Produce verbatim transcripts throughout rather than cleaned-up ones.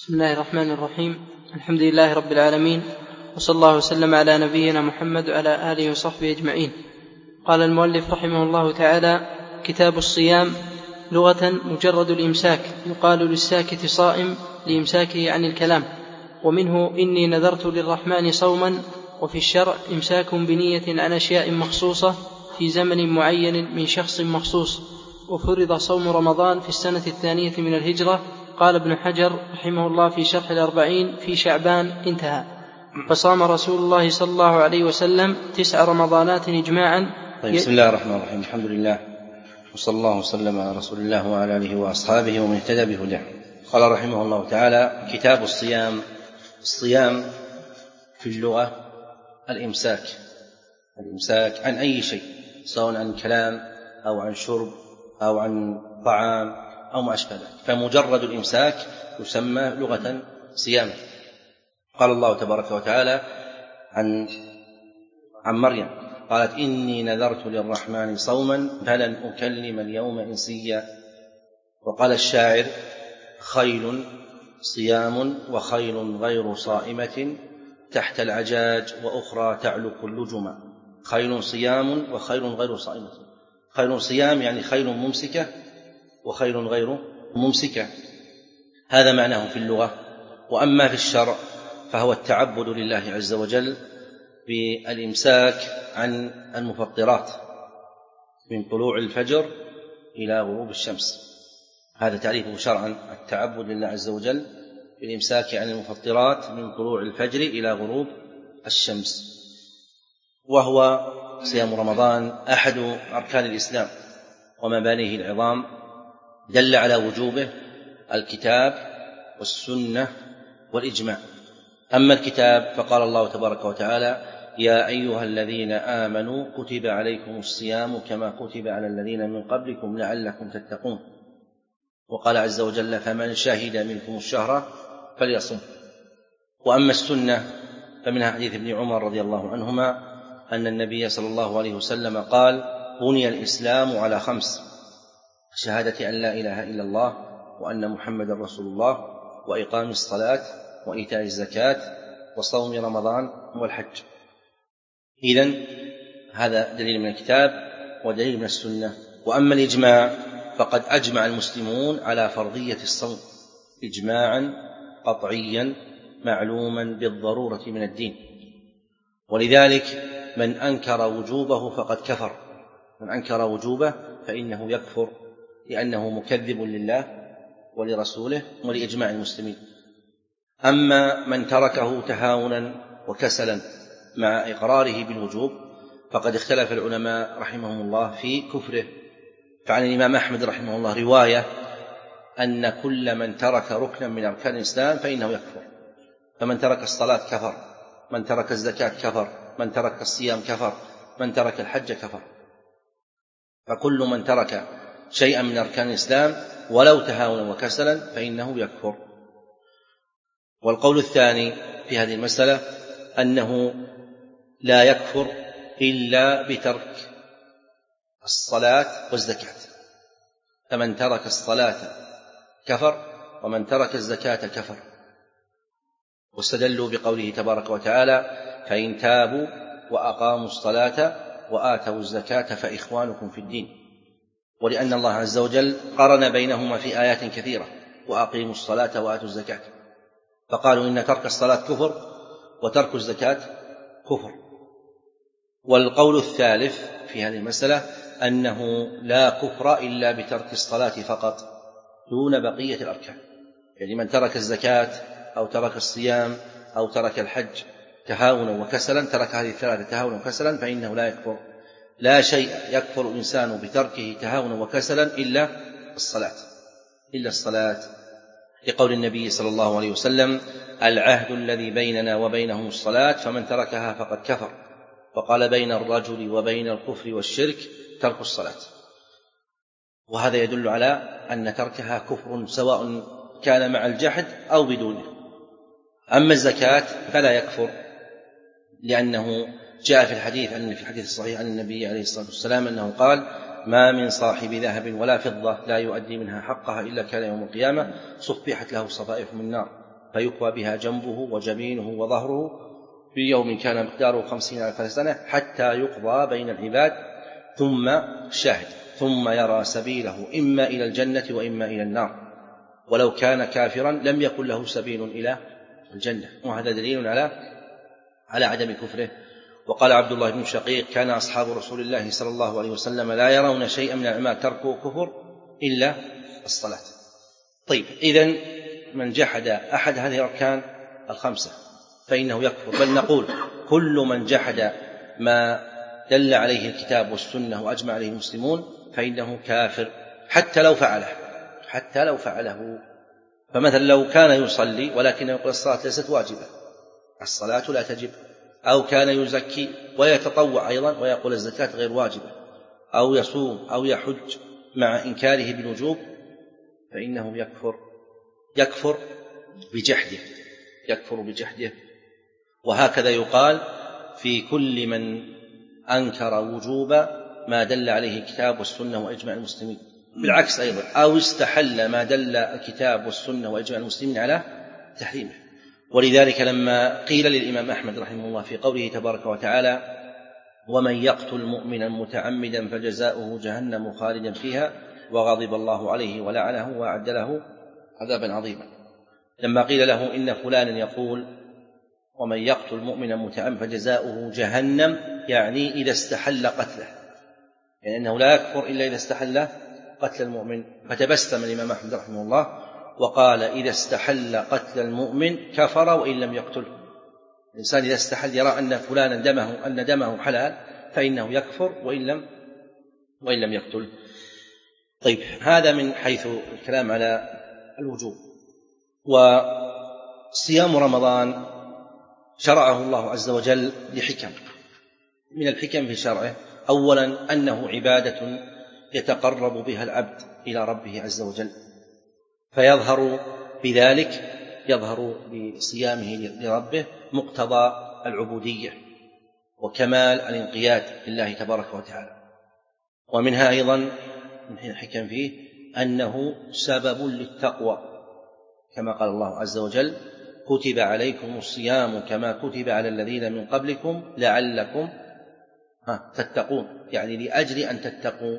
بسم الله الرحمن الرحيم. الحمد لله رب العالمين، وصلى الله وسلم على نبينا محمد وعلى آله وصحبه أجمعين. قال المؤلف رحمه الله تعالى: كتاب الصيام. لغة مجرد الإمساك، يقال للساكت صائم لإمساكه عن الكلام، ومنه إني نذرت للرحمن صوما. وفي الشرع إمساك بنية عن أشياء مخصوصة في زمن معين من شخص مخصوص. وفرض صوم رمضان في السنة الثانية من الهجرة. قال ابن حجر رحمه الله في شرح الأربعين: في شعبان انتهى. فصام رسول الله صلى الله عليه وسلم تسع رمضانات إجماعا. طيب، بسم الله الرحمن الرحيم. الحمد لله، وصلى الله وسلم على رسول الله وعلى آله وأصحابه ومن اهتدى بهداه. قال رحمه الله تعالى: كتاب الصيام. الصيام في اللغة الإمساك، الإمساك عن أي شيء، سواء عن كلام أو عن شرب أو عن طعام أو ما أشبه ذلك، فمجرد الإمساك يسمى لغة صياما. قال الله تبارك وتعالى عن عن مريم: قالت إني نذرت للرحمن صوما فلن أكلم اليوم إنسيا. وقال الشاعر: خيل صيام وخيل غير صائمة تحت العجاج وأخرى تعلق اللجم. خيل صيام وخيل غير صائمة. خيل صيام يعني خيل ممسكة، وخيل غير ممسكة، هذا معناه في اللغة. وأما في الشرع فهو التعبد لله عز وجل بالإمساك عن المفطرات من طلوع الفجر إلى غروب الشمس، هذا تعريفه شرعا: التعبد لله عز وجل بالإمساك عن المفطرات من طلوع الفجر إلى غروب الشمس. وهو صيام رمضان أحد أركان الإسلام ومبانيه العظام، دل على وجوبه الكتاب والسنة والإجماع. أما الكتاب فقال الله تبارك وتعالى: يا أيها الذين آمنوا كتب عليكم الصيام كما كتب على الذين من قبلكم لعلكم تتقون. وقال عز وجل: فمن شهد منكم الشهر فليصم. وأما السنة فمنها حديث ابن عمر رضي الله عنهما أن النبي صلى الله عليه وسلم قال: بني الإسلام على خمس: شهادة أن لا إله إلا الله وأن محمد رسول الله، وإقام الصلاة، وإيتاء الزكاة، وصوم رمضان، والحج. إذن هذا دليل من الكتاب ودليل من السنة. وأما الإجماع فقد أجمع المسلمون على فرضية الصوم إجماعا قطعيا معلوما بالضرورة من الدين، ولذلك من أنكر وجوبه فقد كفر. من أنكر وجوبه فإنه يكفر، لأنه مكذب لله ولرسوله ولإجماع المسلمين. أما من تركه تهاونا وكسلا مع إقراره بالوجوب فقد اختلف العلماء رحمهم الله في كفره. فعن الإمام أحمد رحمه الله رواية أن كل من ترك ركنا من أركان الإسلام فإنه يكفر. فمن ترك الصلاة كفر، من ترك الزكاة كفر، من ترك الصيام كفر، من ترك الحج كفر. فكل من ترك شيئا من أركان الإسلام ولو تهاونا وكسلا فإنه يكفر. والقول الثاني في هذه المسألة أنه لا يكفر إلا بترك الصلاة والزكاة. فمن ترك الصلاة كفر، ومن ترك الزكاة كفر. واستدلوا بقوله تبارك وتعالى: فإن تابوا وأقاموا الصلاة وآتوا الزكاة فإخوانكم في الدين. ولأن الله عز وجل قرن بينهما في آيات كثيرة: وأقيموا الصلاة وآتوا الزكاة، فقالوا إن ترك الصلاة كفر وترك الزكاة كفر. والقول الثالث في هذه المسألة أنه لا كفر إلا بترك الصلاة فقط دون بقية الأركان. يعني من ترك الزكاة أو ترك الصيام أو ترك الحج تهاونا وكسلا، ترك هذه الثلاثة تهاونا وكسلا، فإنه لا يكفر. لا شيء يكفر الإنسان بتركه تهاونا وكسلا إلا الصلاة، إلا الصلاة، لقول النبي صلى الله عليه وسلم: العهد الذي بيننا وبينهم الصلاة فمن تركها فقد كفر. وقال: بين الرجل وبين الكفر والشرك ترك الصلاة. وهذا يدل على أن تركها كفر سواء كان مع الجحد أو بدونه. أما الزكاة فلا يكفر، لأنه جاء في الحديث أن في الحديث الصحيح عن النبي عليه الصلاة والسلام أنه قال: ما من صاحب ذهب ولا فضة لا يؤدي منها حقها إلا كان يوم القيامة صفحت له صفائح من نار. فيكوى بها جنبه وجبينه وظهره في يوم كان مقداره خمسين ألف سنة حتى يقضى بين العباد، ثم شاهد ثم يرى سبيله إما إلى الجنة وإما إلى النار، ولو كان كافرا لم يكن له سبيل إلى الجنة، وهذا دليل على على عدم كفره. وقال عبد الله بن شقيق: كان أصحاب رسول الله صلى الله عليه وسلم لا يرون شيئا من الأعمال تركه كفر إلا الصلاة. طيب، إذن من جحد أحد هذه الأركان الخمسة فإنه يكفر، بل نقول كل من جحد ما دل عليه الكتاب والسنة وأجمع عليه المسلمون فإنه كافر، حتى لو فعله حتى لو فعله فمثلا لو كان يصلي ولكن يقول الصلاة ليست واجبة، الصلاة لا تجب، أو كان يزكي ويتطوع أيضا ويقول الزكاة غير واجبة، أو يصوم أو يحج مع إنكاره بالوجوب، فإنه يكفر يكفر بجحده يكفر بجحده وهكذا يقال في كل من أنكر وجوب ما دل عليه الكتاب والسنة وإجماع المسلمين، بالعكس أيضا، أو استحل ما دل الكتاب والسنة وإجماع المسلمين على تحريمه. ولذلك لما قيل للإمام أحمد رحمه الله في قوله تبارك وتعالى: ومن يقتل مؤمنا متعمدا فجزاؤه جهنم خالدا فيها وغضب الله عليه ولعنه وأعد له عذابا عظيما، لما قيل له إن فلانا يقول ومن يقتل مؤمنا متعمدا فجزاؤه جهنم، يعني إذا استحل قتله، يعني أنه لا يكفر إلا إذا استحل قتل المؤمن. فتبسم الإمام أحمد رحمه الله وقال: إذا استحل قتل المؤمن كفر وإن لم يقتله. الإنسان إذا استحل يرى أن فلانا دمه أن دمه حلال فإنه يكفر وإن لم وإن لم يقتل. طيب، هذا من حيث الكلام على الوجوب. وصيام رمضان شرعه الله عز وجل لحكم، من الحكم في شرعه أولا أنه عبادة يتقرب بها العبد إلى ربه عز وجل، فيظهر بذلك يظهر بصيامه لربه مقتضى العبودية وكمال الانقياد لله تبارك وتعالى. ومنها أيضا من الحكم فيه أنه سبب للتقوى، كما قال الله عز وجل: كتب عليكم الصيام كما كتب على الذين من قبلكم لعلكم تتقون، يعني لأجل أن تتقوا.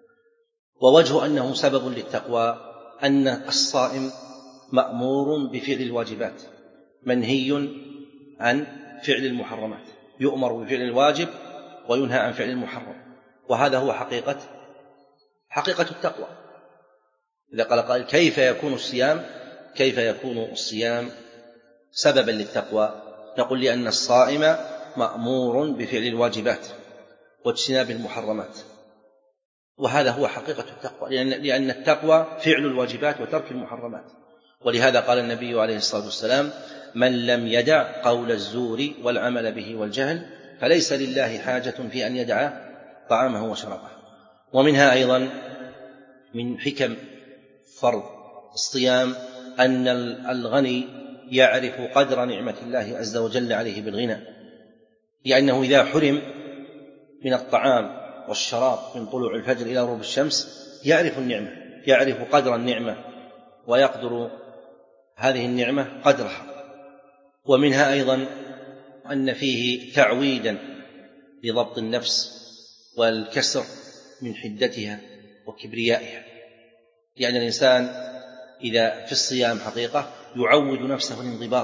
ووجه أنه سبب للتقوى أن الصائم مأمور بفعل الواجبات، منهي عن فعل المحرمات، يؤمر بفعل الواجب وينهى عن فعل المحرم، وهذا هو حقيقة حقيقة التقوى. إذا قال قائل: كيف يكون الصيام كيف يكون الصيام سببا للتقوى؟ نقول: لأن الصائم مأمور بفعل الواجبات واجتناب المحرمات، وهذا هو حقيقة التقوى، لأن التقوى فعل الواجبات وترك المحرمات. ولهذا قال النبي عليه الصلاة والسلام: من لم يدع قول الزور والعمل به والجهل فليس لله حاجة في أن يدع طعامه وشرابه. ومنها أيضا من حكم فرض الصيام أن الغني يعرف قدر نعمة الله عز وجل عليه بالغنى، لأنه إذا حرم من الطعام والشراب من طلوع الفجر إلى غروب الشمس يعرف النعمة، يعرف قدر النعمة ويقدر هذه النعمة قدرها. ومنها أيضا أن فيه تعويدا لضبط النفس والكسر من حدتها وكبريائها، يعني الإنسان إذا في الصيام حقيقة يعود نفسه الانضباط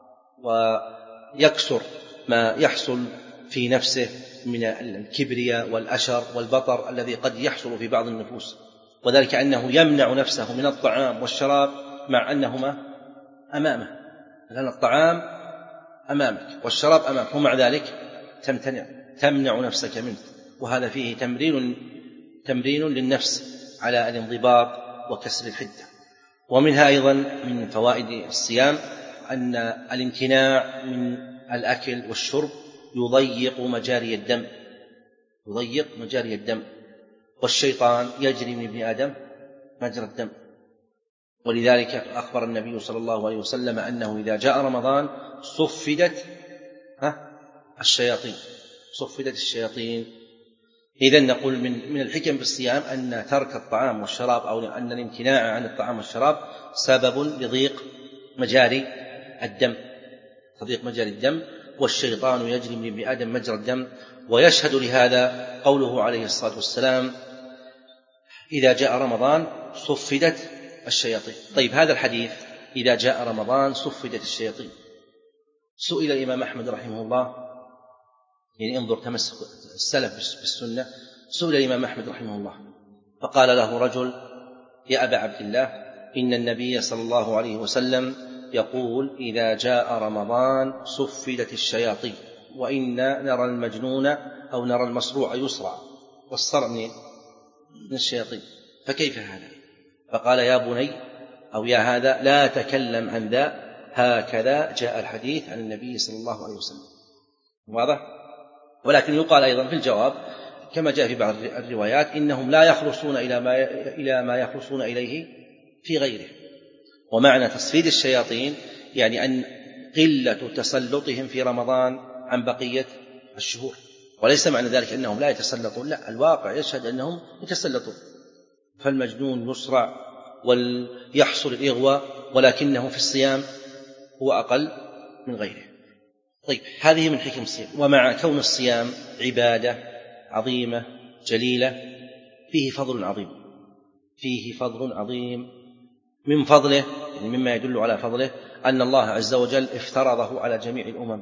ويكسر ما يحصل في نفسه من الكبرياء والأشر والبطر الذي قد يحصل في بعض النفوس، وذلك أنه يمنع نفسه من الطعام والشراب مع أنهما أمامه، لأن الطعام أمامك والشراب أمامك، ومع ذلك تمتنع تمنع نفسك منه، وهذا فيه تمرين تمرين للنفس على الانضباط وكسر الحدة. ومنها أيضا من فوائد الصيام أن الامتناع من الأكل والشرب يضيق مجاري الدم يضيق مجاري الدم والشيطان يجري من ابن آدم مجرى الدم. ولذلك أخبر النبي صلى الله عليه وسلم أنه إذا جاء رمضان صفدت الشياطين صفدت الشياطين. إذن نقول من من الحكم بالصيام أن ترك الطعام والشراب أو أن الامتناع عن الطعام والشراب سبب لضيق مجاري الدم، تضيق مجاري الدم، والشيطان يجري من ابن آدم مجرى الدم. ويشهد لهذا قوله عليه الصلاة والسلام: إذا جاء رمضان صفدت الشياطين. طيب، هذا الحديث إذا جاء رمضان صفدت الشياطين، سئل الإمام أحمد رحمه الله، يعني انظر تمسك السلف بالسنة، سئل الإمام أحمد رحمه الله فقال له رجل: يا أبا عبد الله، إن النبي صلى الله عليه وسلم يقول: إذا جاء رمضان صفدت الشياطين، وإنا نرى المجنون أو نرى المصروع يصرع، والصرع من الشياطين، فكيف هذا؟ فقال: يا بني، أو يا هذا، لا تكلم عن ذا، هكذا جاء الحديث عن النبي صلى الله عليه وسلم. واضح؟ ولكن يقال أيضا في الجواب كما جاء في بعض الروايات: إنهم لا يخلصون إلى ما إلى ما يخلصون إليه في غيره. ومعنى تصفيد الشياطين يعني أن قلة تسلطهم في رمضان عن بقية الشهور، وليس معنى ذلك أنهم لا يتسلطون، لا، الواقع يشهد أنهم يتسلطون، فالمجنون يصرع ويحصل الإغواء، ولكنه في الصيام هو أقل من غيره. طيب، هذه من حكم الصيام. ومع كون الصيام عبادة عظيمة جليلة فيه فضل عظيم، فيه فضل عظيم من فضله، يعني مما يدل على فضله أن الله عز وجل افترضه على جميع الأمم.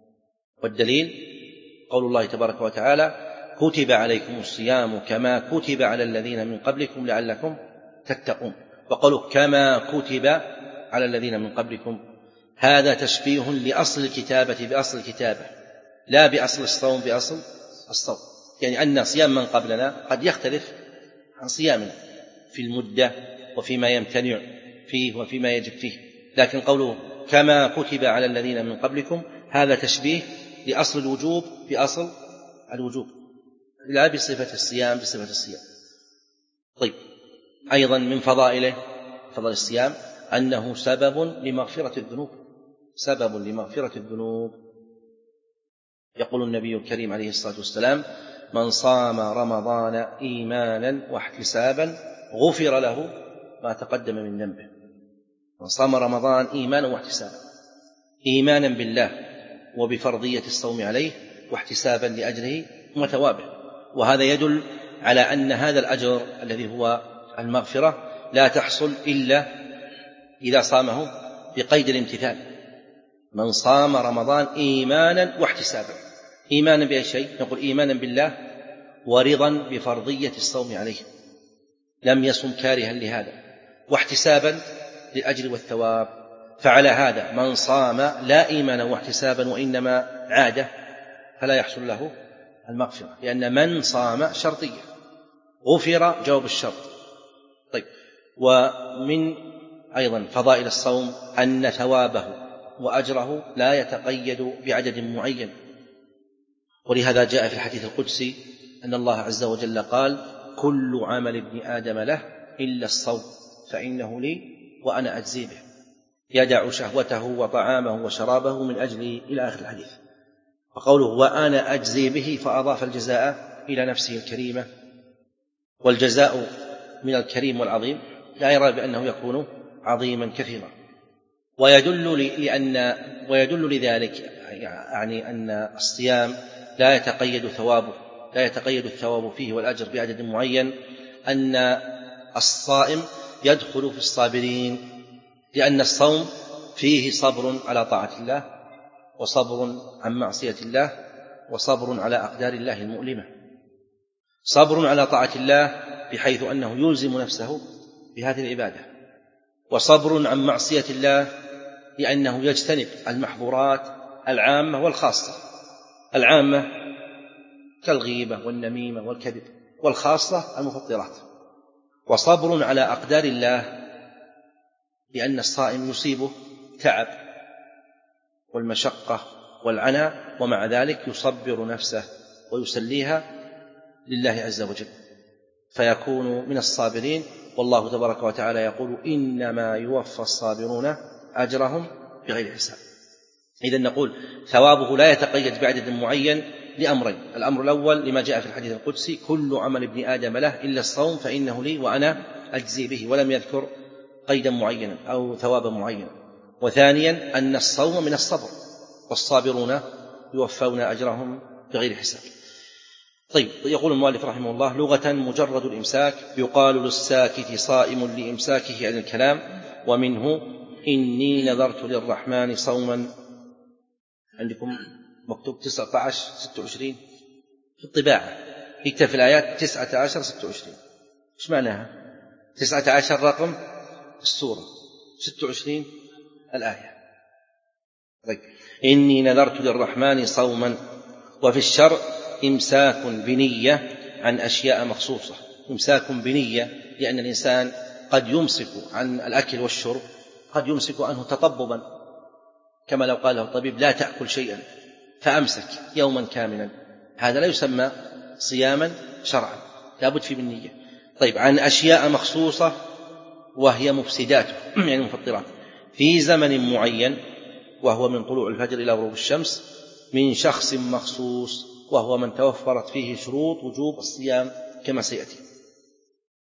والدليل قول الله تبارك وتعالى: كتب عليكم الصيام كما كتب على الذين من قبلكم لعلكم تتقون. وقالوا كما كتب على الذين من قبلكم، هذا تشبيه لأصل الكتابة بأصل الكتابة، لا بأصل الصوم بأصل الصوم، يعني أن صيام من قبلنا قد يختلف عن صيامنا في المدة وفيما يمتنع فيه وفيما يجب فيه، لكن قوله كما كتب على الذين من قبلكم هذا تشبيه لأصل الوجوب بأصل الوجوب، لا بصفة الصيام بصفة الصيام. طيب، أيضا من فضائله فضل الصيام أنه سبب لمغفرة الذنوب، سبب لمغفرة الذنوب. يقول النبي الكريم عليه الصلاة والسلام: من صام رمضان إيمانا واحتسابا غفر له ما تقدم من ذنبه. من صام رمضان إيمانا واحتسابا، إيمانا بالله وبفرضية الصوم عليه، واحتسابا لأجره وثوابه. وهذا يدل على أن هذا الأجر الذي هو المغفرة لا تحصل إلا إذا صامه بقيد الامتثال. من صام رمضان إيمانا واحتسابا، إيمانا بأي شيء؟ نقول إيمانا بالله ورضا بفرضية الصوم عليه، لم يصم كارها لهذا، واحتسابا للأجر والثواب. فعلى هذا من صام لا إيمانا واحتسابا وإنما عادة فلا يحصل له المغفرة، لأن من صام شرطية، غفر جواب الشرط. طيب، ومن أيضا فضائل الصوم أن ثوابه وأجره لا يتقيد بعدد معين، ولهذا جاء في الحديث القدسي أن الله عز وجل قال: كل عمل ابن آدم له إلا الصوم فإنه لي وأنا أجزي به، يدع شهوته وطعامه وشرابه من أجلي، إلى آخر الحديث. وقوله وأنا أجزي به فأضاف الجزاء إلى نفسه الكريمة، والجزاء من الكريم والعظيم لا يرى بأنه يكون عظيما كثيرا. ويدل لأن ويدل لذلك يعني أن الصيام لا يتقيد ثوابه لا يتقيد الثواب فيه والأجر بعدد معين، أن الصائم يدخل في الصابرين، لأن الصوم فيه صبر على طاعة الله، وصبر عن معصية الله، وصبر على أقدار الله المؤلمة. صبر على طاعة الله بحيث أنه يلزم نفسه بهذه العبادة، وصبر عن معصية الله لأنه يجتنب المحظورات العامة والخاصة. العامة كالغيبة والنميمة والكذب، والخاصة المفطرات. وصبر على أقدار الله لأن الصائم يصيبه تعب والمشقة والعناء، ومع ذلك يصبر نفسه ويسليها لله عز وجل، فيكون من الصابرين. والله تبارك وتعالى يقول: إنما يوفى الصابرون أجرهم بغير حساب. إذن نقول ثوابه لا يتقيد بعدد معين لأمرين: الأمر الأول لما جاء في الحديث القدسي: كل عمل ابن آدم له إلا الصوم فإنه لي وأنا أجزي به، ولم يذكر قيدا معينا أو ثوابا معينا. وثانيا أن الصوم من الصبر، والصابرون يوفون أجرهم بغير حساب. طيب، يقول المؤلف رحمه الله: لغة مجرد الإمساك يقال للساكت صائم لإمساكه عن الكلام، ومنه إني نذرت للرحمن صوما. عندكم مكتوب تسعة عشر ستة وعشرين في الطباعة، يكتب في الآيات تسعة عشر ستة وعشرين. إيش معناها؟ تسعة عشر رقم السورة، ستة وعشرين الآية. طيب، إني نذرت للرحمن صوما. وفي الشرع إمساك بنية عن أشياء مخصوصة، إمساك بنية لأن الإنسان قد يمسك عن الأكل والشرب، قد يمسك عنه تطببا، كما لو قال له الطبيب لا تأكل شيئا فأمسك يوما كاملا، هذا لا يسمى صياما شرعا، لابد فيه بالنية. طيب، عن أشياء مخصوصة وهي مفسداته يعني مفطرات في زمن معين، وهو من طلوع الفجر إلى غروب الشمس، من شخص مخصوص، وهو من توفرت فيه شروط وجوب الصيام كما سيأتي.